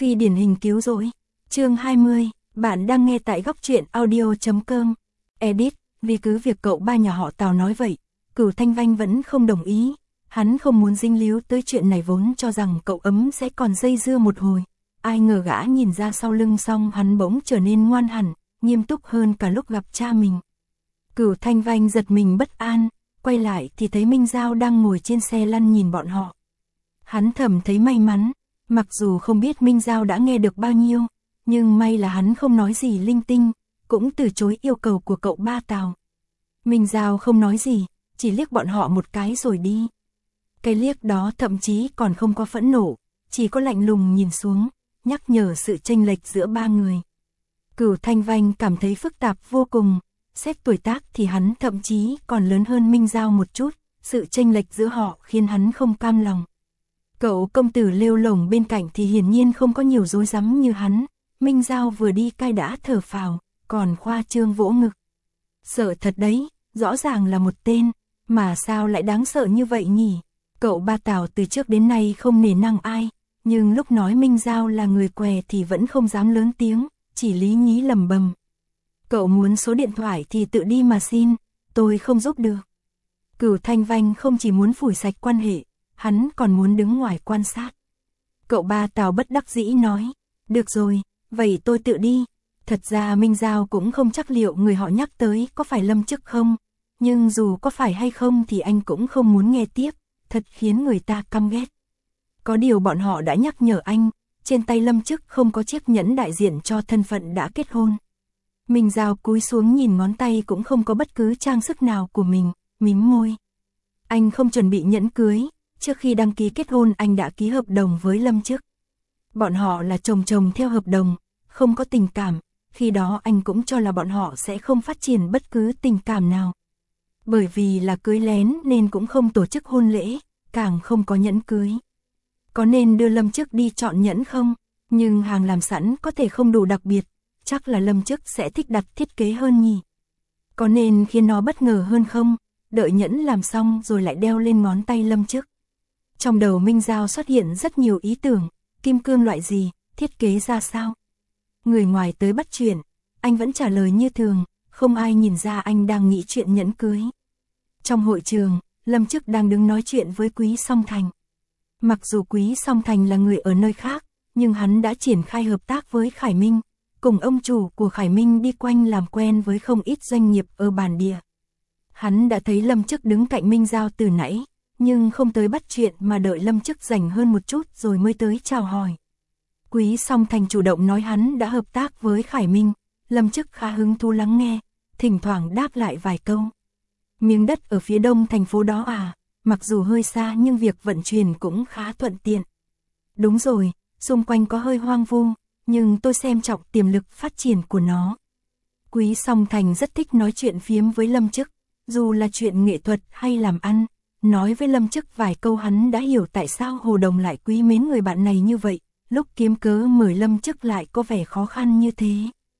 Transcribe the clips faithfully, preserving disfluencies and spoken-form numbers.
Phi điển hình cứu rỗi. Chương hai mươi, bạn đang nghe tại góc truyện audio chấm com. Edit, vì cứ việc cậu ba nhà họ Tào nói vậy, Cửu Thanh Vanh vẫn không đồng ý. Hắn không muốn dính líu tới chuyện này, vốn cho rằng cậu ấm sẽ còn dây dưa một hồi. Ai ngờ gã nhìn ra sau lưng xong hắn bỗng trở nên ngoan hẳn, nghiêm túc hơn cả lúc gặp cha mình. Cửu Thanh Vanh giật mình bất an, quay lại thì thấy Minh Giao đang ngồi trên xe lăn nhìn bọn họ. Hắn thầm thấy may mắn, mặc dù không biết Minh Giao đã nghe được bao nhiêu, nhưng may là hắn không nói gì linh tinh, cũng từ chối yêu cầu của cậu ba Tào. Minh Giao không nói gì, chỉ liếc bọn họ một cái rồi đi. Cái liếc đó thậm chí còn không có phẫn nộ, chỉ có lạnh lùng nhìn xuống, nhắc nhở sự chênh lệch giữa ba người. Cửu Thanh Vanh cảm thấy phức tạp vô cùng, xét tuổi tác thì hắn thậm chí còn lớn hơn Minh Giao một chút, sự chênh lệch giữa họ khiến hắn không cam lòng. Cậu công tử lêu lổng bên cạnh thì hiển nhiên không có nhiều rối rắm như hắn. Minh Giao vừa đi cai đã thở phào, còn khoa trương vỗ ngực. Sợ thật đấy, rõ ràng là một tên, mà sao lại đáng sợ như vậy nhỉ? Cậu ba Tào từ trước đến nay không nể nang ai, nhưng lúc nói Minh Giao là người què thì vẫn không dám lớn tiếng, chỉ lý nhí lầm bầm. Cậu muốn số điện thoại thì tự đi mà xin, tôi không giúp được. Cửu Thanh Vanh không chỉ muốn phủi sạch quan hệ, hắn còn muốn đứng ngoài quan sát. Cậu ba Tào bất đắc dĩ nói, được rồi, vậy tôi tự đi. Thật ra Minh Giao cũng không chắc liệu người họ nhắc tới có phải Lâm Chức không, nhưng dù có phải hay không thì anh cũng không muốn nghe tiếp, thật khiến người ta căm ghét. Có điều bọn họ đã nhắc nhở anh, trên tay Lâm Chức không có chiếc nhẫn đại diện cho thân phận đã kết hôn. Minh Giao cúi xuống nhìn ngón tay cũng không có bất cứ trang sức nào của mình, mím môi. Anh không chuẩn bị nhẫn cưới, trước khi đăng ký kết hôn anh đã ký hợp đồng với Lâm Chức. Bọn họ là chồng chồng theo hợp đồng, không có tình cảm, khi đó anh cũng cho là bọn họ sẽ không phát triển bất cứ tình cảm nào. Bởi vì là cưới lén nên cũng không tổ chức hôn lễ, càng không có nhẫn cưới. Có nên đưa Lâm Chức đi chọn nhẫn không? Nhưng hàng làm sẵn có thể không đủ đặc biệt, chắc là Lâm Chức sẽ thích đặt thiết kế hơn nhỉ. Có nên khiến nó bất ngờ hơn không? Đợi nhẫn làm xong rồi lại đeo lên ngón tay Lâm Chức. Trong đầu Minh Giao xuất hiện rất nhiều ý tưởng, kim cương loại gì, thiết kế ra sao. Người ngoài tới bắt chuyện, anh vẫn trả lời như thường, không ai nhìn ra anh đang nghĩ chuyện nhẫn cưới. Trong hội trường, Lâm Chức đang đứng nói chuyện với Quý Song Thành. Mặc dù Quý Song Thành là người ở nơi khác, nhưng hắn đã triển khai hợp tác với Khải Minh, cùng ông chủ của Khải Minh đi quanh làm quen với không ít doanh nghiệp ở bản địa. Hắn đã thấy Lâm Chức đứng cạnh Minh Giao từ nãy, nhưng không tới bắt chuyện mà đợi Lâm Chức rảnh hơn một chút rồi mới tới chào hỏi. Quý Song Thành chủ động nói hắn đã hợp tác với Khải Minh, Lâm Chức khá hứng thú lắng nghe, thỉnh thoảng đáp lại vài câu. Miếng đất ở phía đông thành phố đó à, mặc dù hơi xa nhưng việc vận chuyển cũng khá thuận tiện. Đúng rồi, xung quanh có hơi hoang vu, nhưng tôi xem trọng tiềm lực phát triển của nó. Quý Song Thành rất thích nói chuyện phiếm với Lâm Chức, dù là chuyện nghệ thuật hay làm ăn. Nói với Lâm Chức vài câu hắn đã hiểu tại sao Hồ Đồng lại quý mến người bạn này như vậy, lúc kiếm cớ mời Lâm Chức lại có vẻ khó khăn như thế.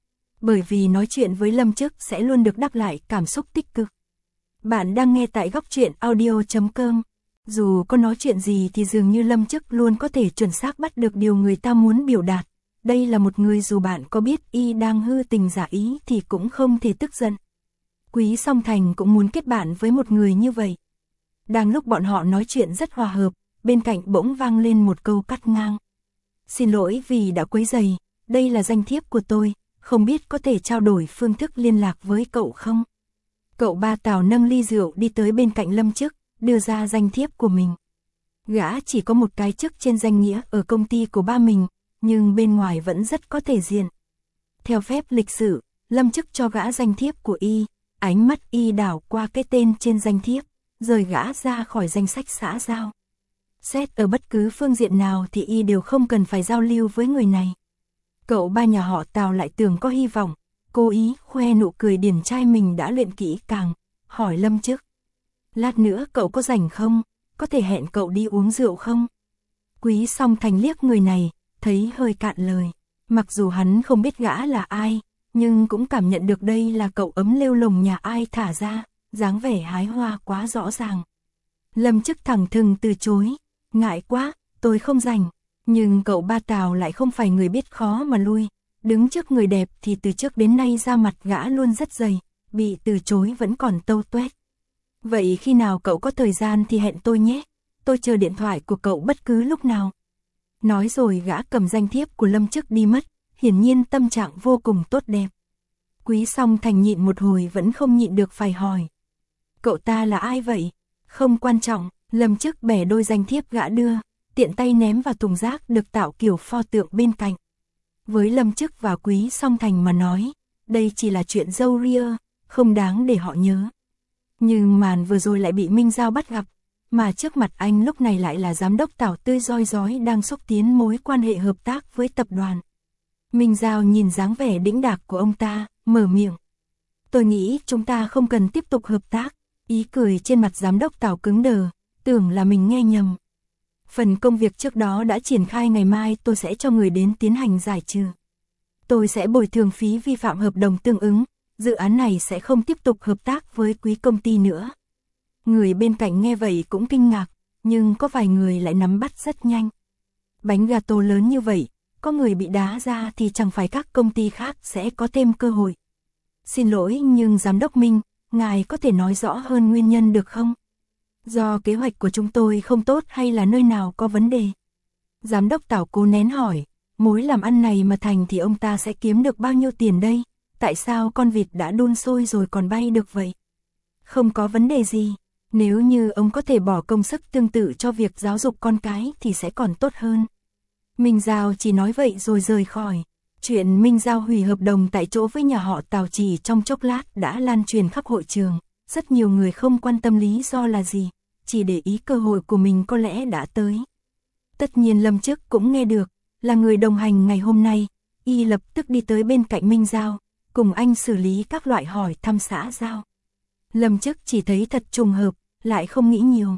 Bởi vì nói chuyện với Lâm Chức sẽ luôn được đáp lại cảm xúc tích cực. Bạn đang nghe tại góc truyện audio chấm com. Dù có nói chuyện gì thì dường như Lâm Chức luôn có thể chuẩn xác bắt được điều người ta muốn biểu đạt. Đây là một người dù bạn có biết y đang hư tình giả ý thì cũng không thể tức giận. Quý Song Thành cũng muốn kết bạn với một người như vậy. Đang lúc bọn họ nói chuyện rất hòa hợp, bên cạnh bỗng vang lên một câu cắt ngang. Xin lỗi vì đã quấy rầy, đây là danh thiếp của tôi, không biết có thể trao đổi phương thức liên lạc với cậu không? Cậu ba Tào nâng ly rượu đi tới bên cạnh Lâm Chức, đưa ra danh thiếp của mình. Gã chỉ có một cái chức trên danh nghĩa ở công ty của ba mình, nhưng bên ngoài vẫn rất có thể diện. Theo phép lịch sử, Lâm Chức cho gã danh thiếp của y, ánh mắt y đảo qua cái tên trên danh thiếp, rời gã ra khỏi danh sách xã giao. Xét ở bất cứ phương diện nào thì y đều không cần phải giao lưu với người này. Cậu ba nhà họ Tào lại tưởng có hy vọng, cố ý khoe nụ cười điển trai mình đã luyện kỹ càng, hỏi Lâm Chức. Lát nữa cậu có rảnh không, có thể hẹn cậu đi uống rượu không? Quý Song Thành liếc người này, thấy hơi cạn lời. Mặc dù hắn không biết gã là ai, nhưng cũng cảm nhận được đây là cậu ấm lêu lồng nhà ai thả ra, dáng vẻ hái hoa quá rõ ràng. Lâm Chức thẳng thừng từ chối, ngại quá, tôi không rảnh. Nhưng cậu ba Tào lại không phải người biết khó mà lui, đứng trước người đẹp thì từ trước đến nay da mặt gã luôn rất dày, bị từ chối vẫn còn tâu tuét. Vậy khi nào cậu có thời gian thì hẹn tôi nhé, tôi chờ điện thoại của cậu bất cứ lúc nào. Nói rồi gã cầm danh thiếp của Lâm Chức đi mất, hiển nhiên tâm trạng vô cùng tốt đẹp. Quý Song Thành nhịn một hồi vẫn không nhịn được phải hỏi. Cậu ta là ai vậy? Không quan trọng, Lâm Chức bẻ đôi danh thiếp gã đưa, tiện tay ném vào thùng rác được tạo kiểu pho tượng bên cạnh. Với Lâm Chức và Quý Song Thành mà nói, đây chỉ là chuyện râu ria, không đáng để họ nhớ. Nhưng màn vừa rồi lại bị Minh Giao bắt gặp, mà trước mặt anh lúc này lại là giám đốc Tào tươi rói rói đang xúc tiến mối quan hệ hợp tác với tập đoàn. Minh Giao nhìn dáng vẻ đĩnh đạc của ông ta, mở miệng. Tôi nghĩ chúng ta không cần tiếp tục hợp tác. Ý cười trên mặt giám đốc Tào cứng đờ, tưởng là mình nghe nhầm. Phần công việc trước đó đã triển khai, ngày mai tôi sẽ cho người đến tiến hành giải trừ. Tôi sẽ bồi thường phí vi phạm hợp đồng tương ứng, dự án này sẽ không tiếp tục hợp tác với quý công ty nữa. Người bên cạnh nghe vậy cũng kinh ngạc, nhưng có vài người lại nắm bắt rất nhanh. Bánh gato lớn như vậy, có người bị đá ra thì chẳng phải các công ty khác sẽ có thêm cơ hội. Xin lỗi nhưng giám đốc Minh, ngài có thể nói rõ hơn nguyên nhân được không? Do kế hoạch của chúng tôi không tốt hay là nơi nào có vấn đề? Giám đốc Tào cố nén hỏi, mối làm ăn này mà thành thì ông ta sẽ kiếm được bao nhiêu tiền đây? Tại sao con vịt đã đun sôi rồi còn bay được vậy? Không có vấn đề gì, nếu như ông có thể bỏ công sức tương tự cho việc giáo dục con cái thì sẽ còn tốt hơn. Minh Giao chỉ nói vậy rồi rời khỏi. Chuyện Minh Giao hủy hợp đồng tại chỗ với nhà họ Tào chỉ trong chốc lát đã lan truyền khắp hội trường. Rất nhiều người không quan tâm lý do là gì, chỉ để ý cơ hội của mình có lẽ đã tới. Tất nhiên Lâm Chức cũng nghe được, là người đồng hành ngày hôm nay, y lập tức đi tới bên cạnh Minh Giao, cùng anh xử lý các loại hỏi thăm xã giao. Lâm Chức chỉ thấy thật trùng hợp, lại không nghĩ nhiều.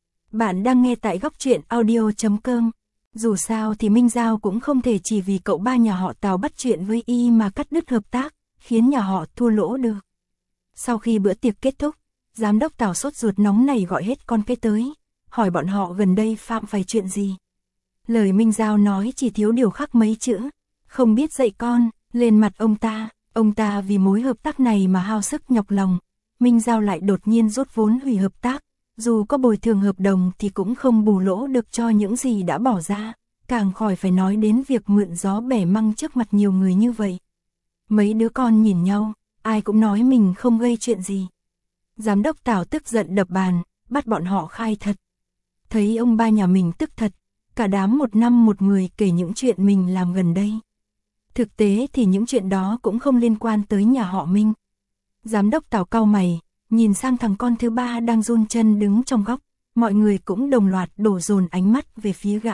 Bạn đang nghe tại góc truyện audio chấm com. Dù sao thì Minh Giao cũng không thể chỉ vì cậu ba nhà họ Tào bắt chuyện với y mà cắt đứt hợp tác, khiến nhà họ thua lỗ được. Sau khi bữa tiệc kết thúc, giám đốc Tào sốt ruột nóng này gọi hết con cái tới, hỏi bọn họ gần đây phạm phải chuyện gì. Lời Minh Giao nói chỉ thiếu điều khắc mấy chữ, không biết dạy con, lên mặt ông ta, ông ta vì mối hợp tác này mà hao sức nhọc lòng. Minh Giao lại đột nhiên rút vốn hủy hợp tác, dù có bồi thường hợp đồng thì cũng không bù lỗ được cho những gì đã bỏ ra, càng khỏi phải nói đến việc mượn gió bẻ măng trước mặt nhiều người như vậy. Mấy đứa con nhìn nhau, ai cũng nói mình không gây chuyện gì. Giám đốc Tào tức giận đập bàn, bắt bọn họ khai thật. Thấy ông ba nhà mình tức thật, cả đám một năm một người kể những chuyện mình làm gần đây. Thực tế thì những chuyện đó cũng không liên quan tới nhà họ Minh. Giám đốc Tào cau mày, nhìn sang thằng con thứ ba đang run chân đứng trong góc, mọi người cũng đồng loạt đổ dồn ánh mắt về phía gã.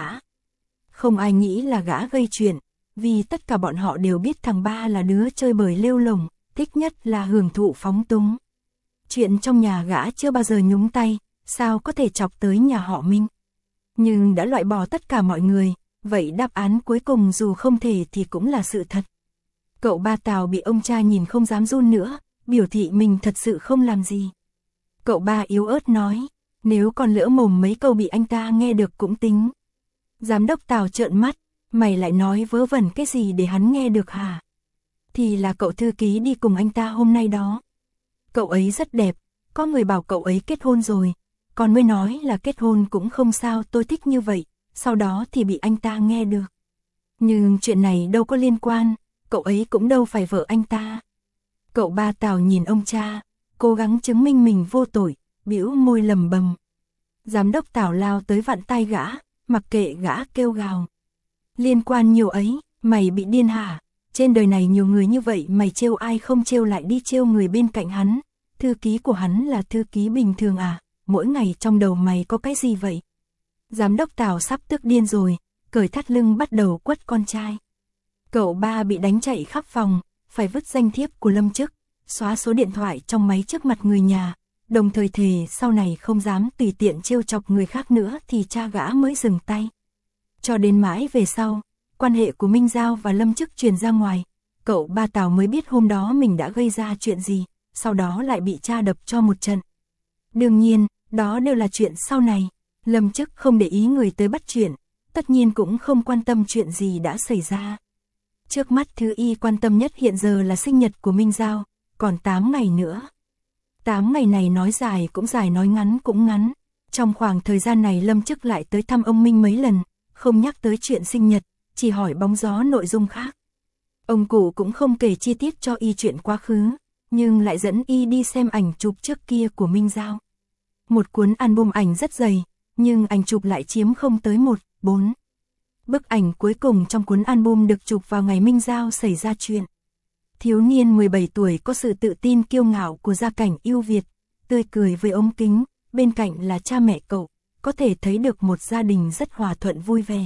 Không ai nghĩ là gã gây chuyện, vì tất cả bọn họ đều biết thằng ba là đứa chơi bời lêu lổng, thích nhất là hưởng thụ phóng túng. Chuyện trong nhà gã chưa bao giờ nhúng tay, sao có thể chọc tới nhà họ Minh. Nhưng đã loại bỏ tất cả mọi người, vậy đáp án cuối cùng dù không thể thì cũng là sự thật. Cậu ba Tào bị ông cha nhìn không dám run nữa, biểu thị mình thật sự không làm gì. Cậu ba yếu ớt nói, nếu còn lỡ mồm mấy câu bị anh ta nghe được cũng tính. Giám đốc Tào trợn mắt, mày lại nói vớ vẩn cái gì để hắn nghe được hả? Thì là cậu thư ký đi cùng anh ta hôm nay đó. Cậu ấy rất đẹp, có người bảo cậu ấy kết hôn rồi, còn mới nói là kết hôn cũng không sao, tôi thích như vậy, sau đó thì bị anh ta nghe được. Nhưng chuyện này đâu có liên quan, cậu ấy cũng đâu phải vợ anh ta. Cậu ba Tào nhìn ông cha, cố gắng chứng minh mình vô tội, bĩu môi lầm bầm. Giám đốc Tào lao tới vặn tay gã, mặc kệ gã kêu gào. Liên quan nhiều ấy, mày bị điên hả? Trên đời này nhiều người như vậy, mày trêu ai không trêu lại đi trêu người bên cạnh hắn. Thư ký của hắn là thư ký bình thường à? Mỗi ngày trong đầu mày có cái gì vậy? Giám đốc Tào sắp tức điên rồi, cởi thắt lưng bắt đầu quất con trai. Cậu ba bị đánh chạy khắp phòng, phải vứt danh thiếp của Lâm Chức, xóa số điện thoại trong máy trước mặt người nhà, đồng thời thề sau này không dám tùy tiện trêu chọc người khác nữa thì cha gã mới dừng tay. Cho đến mãi về sau, quan hệ của Minh Giao và Lâm Chức truyền ra ngoài, cậu ba Tào mới biết hôm đó mình đã gây ra chuyện gì, sau đó lại bị cha đập cho một trận. Đương nhiên, đó đều là chuyện sau này, Lâm Chức không để ý người tới bắt chuyện, tất nhiên cũng không quan tâm chuyện gì đã xảy ra. Trước mắt thứ y quan tâm nhất hiện giờ là sinh nhật của Minh Giao, còn tám ngày nữa. tám ngày này nói dài cũng dài, nói ngắn cũng ngắn. Trong khoảng thời gian này Lâm Chức lại tới thăm ông Minh mấy lần, không nhắc tới chuyện sinh nhật, chỉ hỏi bóng gió nội dung khác. Ông cụ cũng không kể chi tiết cho y chuyện quá khứ, nhưng lại dẫn y đi xem ảnh chụp trước kia của Minh Giao. Một cuốn album ảnh rất dày, nhưng ảnh chụp lại chiếm không tới một, bốn. Bức ảnh cuối cùng trong cuốn album được chụp vào ngày Minh Giao xảy ra chuyện. Thiếu niên mười bảy tuổi có sự tự tin kiêu ngạo của gia cảnh ưu việt, tươi cười với ống kính, bên cạnh là cha mẹ cậu, có thể thấy được một gia đình rất hòa thuận vui vẻ.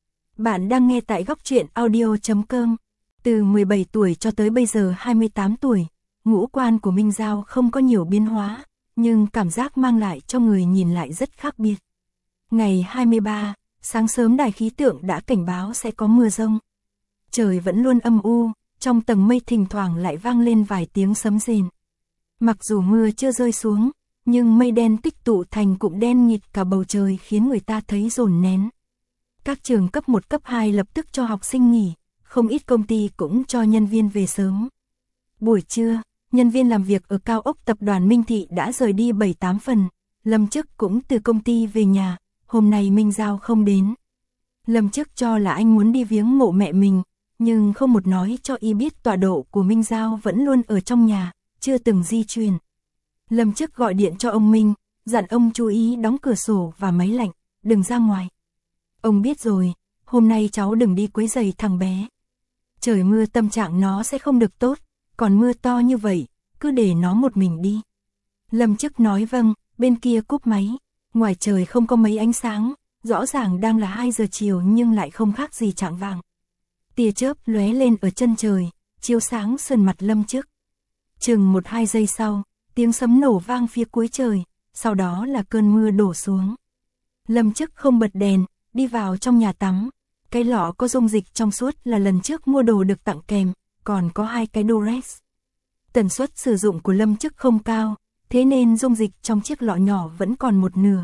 Bạn đang nghe tại góc truyện audio chấm com. Từ mười bảy tuổi cho tới bây giờ hai mươi tám tuổi, ngũ quan của Minh Giao không có nhiều biến hóa, nhưng cảm giác mang lại cho người nhìn lại rất khác biệt. Ngày hai mươi ba, sáng sớm đài khí tượng đã cảnh báo sẽ có mưa rông. Trời vẫn luôn âm u, trong tầng mây thỉnh thoảng lại vang lên vài tiếng sấm rền. Mặc dù mưa chưa rơi xuống, nhưng mây đen tích tụ thành cụm đen nghịt cả bầu trời khiến người ta thấy dồn nén. Các trường cấp một cấp hai lập tức cho học sinh nghỉ, không ít công ty cũng cho nhân viên về sớm. Buổi trưa, nhân viên làm việc ở cao ốc tập đoàn Minh Thị đã rời đi bảy tám phần, Lâm Chức cũng từ công ty về nhà, hôm nay Minh Giao không đến. Lâm Chức cho là anh muốn đi viếng mộ mẹ mình, nhưng không một nói cho y biết tọa độ của Minh Giao vẫn luôn ở trong nhà, chưa từng di chuyển. Lâm Chức gọi điện cho ông Minh, dặn ông chú ý đóng cửa sổ và máy lạnh, đừng ra ngoài. Ông biết rồi, hôm nay cháu đừng đi quấy rầy thằng bé. Trời mưa tâm trạng nó sẽ không được tốt, còn mưa to như vậy, cứ để nó một mình đi. Lâm Chức nói vâng, bên kia cúp máy, ngoài trời không có mấy ánh sáng, rõ ràng đang là hai giờ chiều nhưng lại không khác gì chạng vạng. Tia chớp lóe lên ở chân trời, chiếu sáng sườn mặt Lâm Chức. Chừng một hai giây sau, tiếng sấm nổ vang phía cuối trời, sau đó là cơn mưa đổ xuống. Lâm Chức không bật đèn, đi vào trong nhà tắm. Cái lọ có dung dịch trong suốt là lần trước mua đồ được tặng kèm, còn có hai cái Durex. Tần suất sử dụng của Lâm Chức không cao, thế nên dung dịch trong chiếc lọ nhỏ vẫn còn một nửa.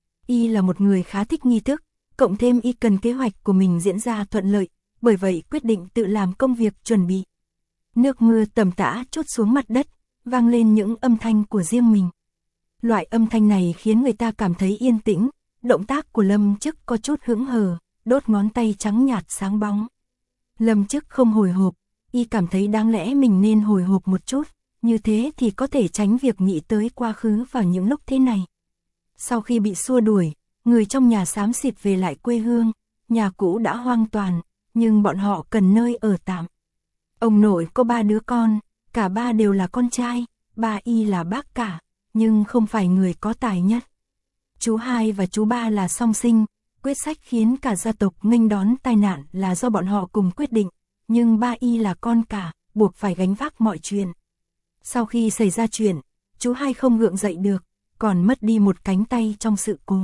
Y là một người khá thích nghi thức, cộng thêm y cần kế hoạch của mình diễn ra thuận lợi, bởi vậy quyết định tự làm công việc chuẩn bị. Nước mưa tầm tã trút xuống mặt đất, vang lên những âm thanh của riêng mình. Loại âm thanh này khiến người ta cảm thấy yên tĩnh, động tác của Lâm Chức có chút hững hờ, đốt ngón tay trắng nhạt sáng bóng. Lâm Chức không hồi hộp, y cảm thấy đáng lẽ mình nên hồi hộp một chút, như thế thì có thể tránh việc nghĩ tới quá khứ vào những lúc thế này. Sau khi bị xua đuổi, người trong nhà xám xịt về lại quê hương, nhà cũ đã hoang toàn, nhưng bọn họ cần nơi ở tạm. Ông nội có ba đứa con, cả ba đều là con trai, ba y là bác cả, nhưng không phải người có tài nhất. Chú hai và chú ba là song sinh, quyết sách khiến cả gia tộc nghênh đón tai nạn là do bọn họ cùng quyết định, nhưng ba y là con cả, buộc phải gánh vác mọi chuyện. Sau khi xảy ra chuyện, chú hai không gượng dậy được, còn mất đi một cánh tay trong sự cố.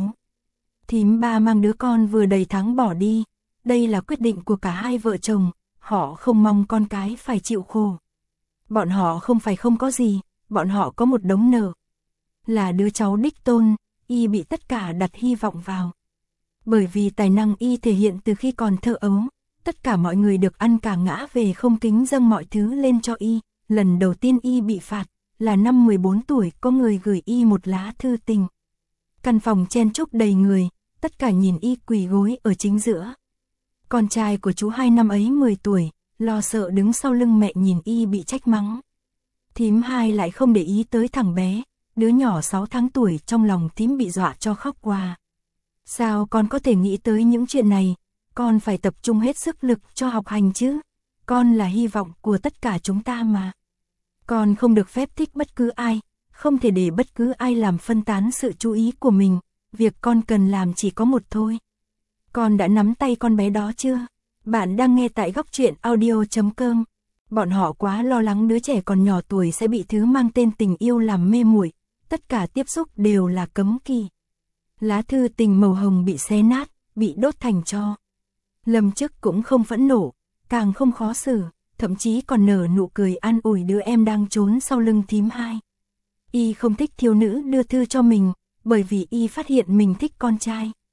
Thím ba mang đứa con vừa đầy tháng bỏ đi, đây là quyết định của cả hai vợ chồng, họ không mong con cái phải chịu khổ. Bọn họ không phải không có gì, bọn họ có một đống nợ. Là đứa cháu đích tôn, y bị tất cả đặt hy vọng vào. Bởi vì tài năng y thể hiện từ khi còn thơ ấu, tất cả mọi người được ăn cả ngã về không kính dâng mọi thứ lên cho y. Lần đầu tiên y bị phạt là năm mười bốn tuổi, có người gửi y một lá thư tình. Căn phòng chen chúc đầy người, tất cả nhìn y quỳ gối ở chính giữa. Con trai của chú hai năm ấy mười tuổi, lo sợ đứng sau lưng mẹ nhìn y bị trách mắng. Thím hai lại không để ý tới thằng bé, đứa nhỏ sáu tháng tuổi, trong lòng thím bị dọa cho khóc qua. Sao con có thể nghĩ tới những chuyện này, con phải tập trung hết sức lực cho học hành chứ, con là hy vọng của tất cả chúng ta mà. Con không được phép thích bất cứ ai, không thể để bất cứ ai làm phân tán sự chú ý của mình, việc con cần làm chỉ có một thôi. Con đã nắm tay con bé đó chưa? Bạn đang nghe tại góc truyện audio chấm com. Bọn họ quá lo lắng đứa trẻ còn nhỏ tuổi sẽ bị thứ mang tên tình yêu làm mê muội, tất cả tiếp xúc đều là cấm kỵ. Lá thư tình màu hồng bị xé nát, bị đốt thành tro. Lâm Chức cũng không phẫn nộ, càng không khó xử, thậm chí còn nở nụ cười an ủi đứa em đang trốn sau lưng thím hai. Y không thích thiếu nữ đưa thư cho mình, bởi vì y phát hiện mình thích con trai.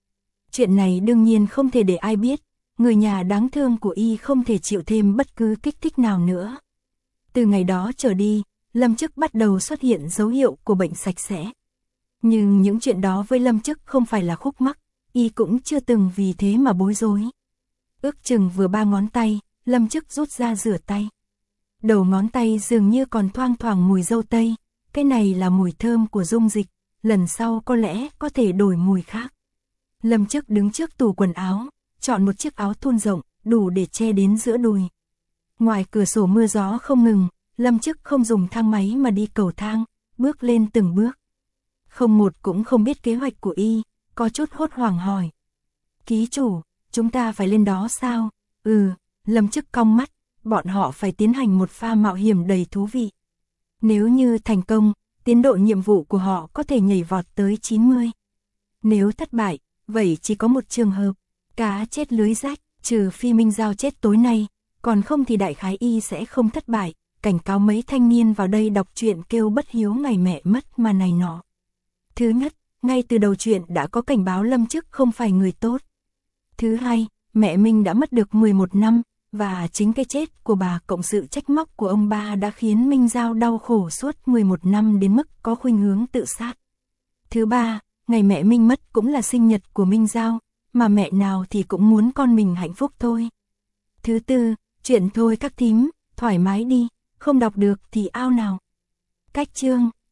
Chuyện này đương nhiên không thể để ai biết, người nhà đáng thương của y không thể chịu thêm bất cứ kích thích nào nữa. Từ ngày đó trở đi, Lâm Chức bắt đầu xuất hiện dấu hiệu của bệnh sạch sẽ. Nhưng những chuyện đó với Lâm Chức không phải là khúc mắc, y cũng chưa từng vì thế mà bối rối. Ước chừng vừa ba ngón tay, Lâm Chức rút ra rửa tay. Đầu ngón tay dường như còn thoang thoảng mùi dâu tây, cái này là mùi thơm của dung dịch, lần sau có lẽ có thể đổi mùi khác. Lâm Chức đứng trước tủ quần áo, chọn một chiếc áo thun rộng, đủ để che đến giữa đùi. Ngoài cửa sổ mưa gió không ngừng, Lâm Chức không dùng thang máy mà đi cầu thang, bước lên từng bước. Không một cũng không biết kế hoạch của y, có chút hốt hoảng hỏi. Ký chủ, chúng ta phải lên đó sao? Ừ, Lâm Chức cong mắt, bọn họ phải tiến hành một pha mạo hiểm đầy thú vị. Nếu như thành công, tiến độ nhiệm vụ của họ có thể nhảy vọt tới chín mươi. Nếu thất bại, vậy chỉ có một trường hợp, cá chết lưới rách, trừ phi Minh Giao chết tối nay, còn không thì đại khái y sẽ không thất bại, cảnh cáo mấy thanh niên vào đây đọc truyện kêu bất hiếu ngày mẹ mất mà này nọ. Thứ nhất, ngay từ đầu truyện đã có cảnh báo Lâm Chức không phải người tốt. Thứ hai, mẹ Minh đã mất được mười một năm, và chính cái chết của bà cộng sự trách móc của ông ba đã khiến Minh Giao đau khổ suốt mười một năm đến mức có khuynh hướng tự sát. Thứ ba, ngày mẹ Minh mất cũng là sinh nhật của Minh Giao, mà mẹ nào thì cũng muốn con mình hạnh phúc thôi. Thứ tư, chuyện thôi các thím, thoải mái đi, không đọc được thì ao nào. Cách chương